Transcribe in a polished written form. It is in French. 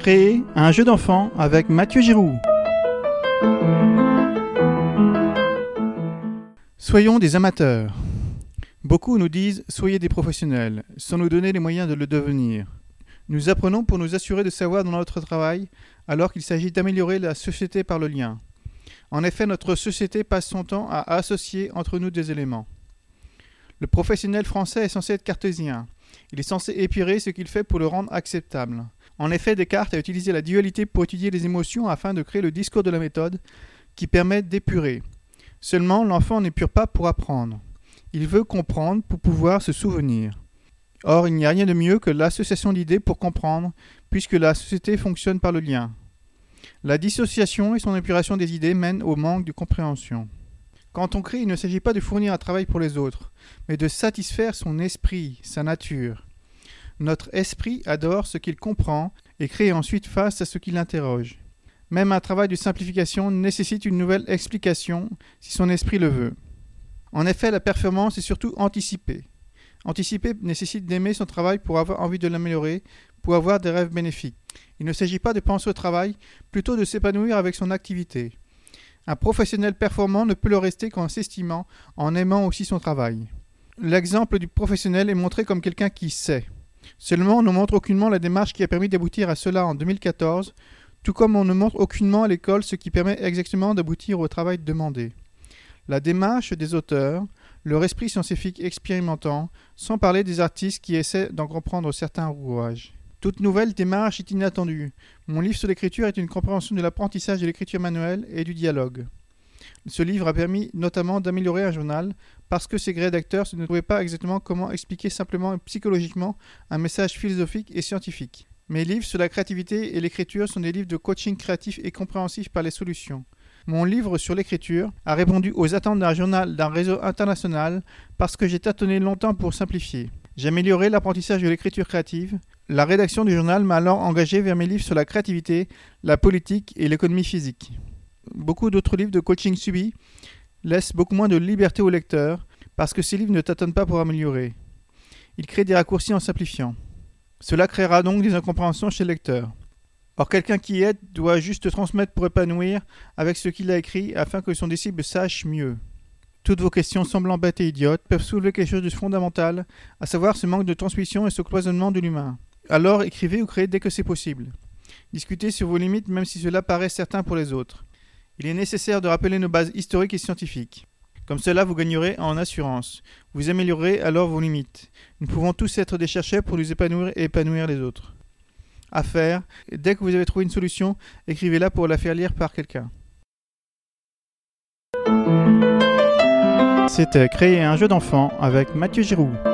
Créer un jeu d'enfant avec Mathieu Giroux. Soyons des amateurs. Beaucoup nous disent « soyez des professionnels » sans nous donner les moyens de le devenir. Nous apprenons pour nous assurer de savoir dans notre travail alors qu'il s'agit d'améliorer la société par le lien. En effet, notre société passe son temps à associer entre nous des éléments. Le professionnel français est censé être cartésien. Il est censé épurer ce qu'il fait pour le rendre acceptable. En effet, Descartes a utilisé la dualité pour étudier les émotions afin de créer le discours de la méthode qui permet d'épurer. Seulement, l'enfant n'épure pas pour apprendre. Il veut comprendre pour pouvoir se souvenir. Or, il n'y a rien de mieux que l'association d'idées pour comprendre, puisque la société fonctionne par le lien. La dissociation et son épuration des idées mènent au manque de compréhension. Quand on crée, il ne s'agit pas de fournir un travail pour les autres, mais de satisfaire son esprit, sa nature. Notre esprit adore ce qu'il comprend et crée ensuite face à ce qui l'interroge. Même un travail de simplification nécessite une nouvelle explication si son esprit le veut. En effet, la performance est surtout anticipée. Anticiper nécessite d'aimer son travail pour avoir envie de l'améliorer, pour avoir des rêves bénéfiques. Il ne s'agit pas de penser au travail, plutôt de s'épanouir avec son activité. Un professionnel performant ne peut le rester qu'en s'estimant, en aimant aussi son travail. L'exemple du professionnel est montré comme quelqu'un qui sait. Seulement, on ne montre aucunement la démarche qui a permis d'aboutir à cela en 2014, tout comme on ne montre aucunement à l'école ce qui permet exactement d'aboutir au travail demandé. La démarche des auteurs, leur esprit scientifique expérimentant, sans parler des artistes qui essaient d'en comprendre certains rouages. Toute nouvelle démarche est inattendue. Mon livre sur l'écriture est une compréhension de l'apprentissage de l'écriture manuelle et du dialogue. Ce livre a permis notamment d'améliorer un journal parce que ses rédacteurs ne trouvaient pas exactement comment expliquer simplement et psychologiquement un message philosophique et scientifique. Mes livres sur la créativité et l'écriture sont des livres de coaching créatif et compréhensif par les solutions. Mon livre sur l'écriture a répondu aux attentes d'un journal d'un réseau international parce que j'ai tâtonné longtemps pour simplifier. J'ai amélioré l'apprentissage de l'écriture créative. La rédaction du journal m'a alors engagé vers mes livres sur la créativité, la politique et l'économie physique. Beaucoup d'autres livres de coaching subi laissent beaucoup moins de liberté au lecteur parce que ces livres ne tâtonnent pas pour améliorer. Ils créent des raccourcis en simplifiant. Cela créera donc des incompréhensions chez le lecteur. Or, quelqu'un qui aide doit juste transmettre pour épanouir avec ce qu'il a écrit afin que son disciple sache mieux. Toutes vos questions semblant bêtes et idiotes peuvent soulever quelque chose de fondamental, à savoir ce manque de transmission et ce cloisonnement de l'humain. Alors écrivez ou créez dès que c'est possible. Discutez sur vos limites même si cela paraît certain pour les autres. Il est nécessaire de rappeler nos bases historiques et scientifiques. Comme cela, vous gagnerez en assurance. Vous améliorerez alors vos limites. Nous pouvons tous être des chercheurs pour nous épanouir et épanouir les autres. À faire, dès que vous avez trouvé une solution, écrivez-la pour la faire lire par quelqu'un. C'était Créer un jeu d'enfant avec Mathieu Giroux.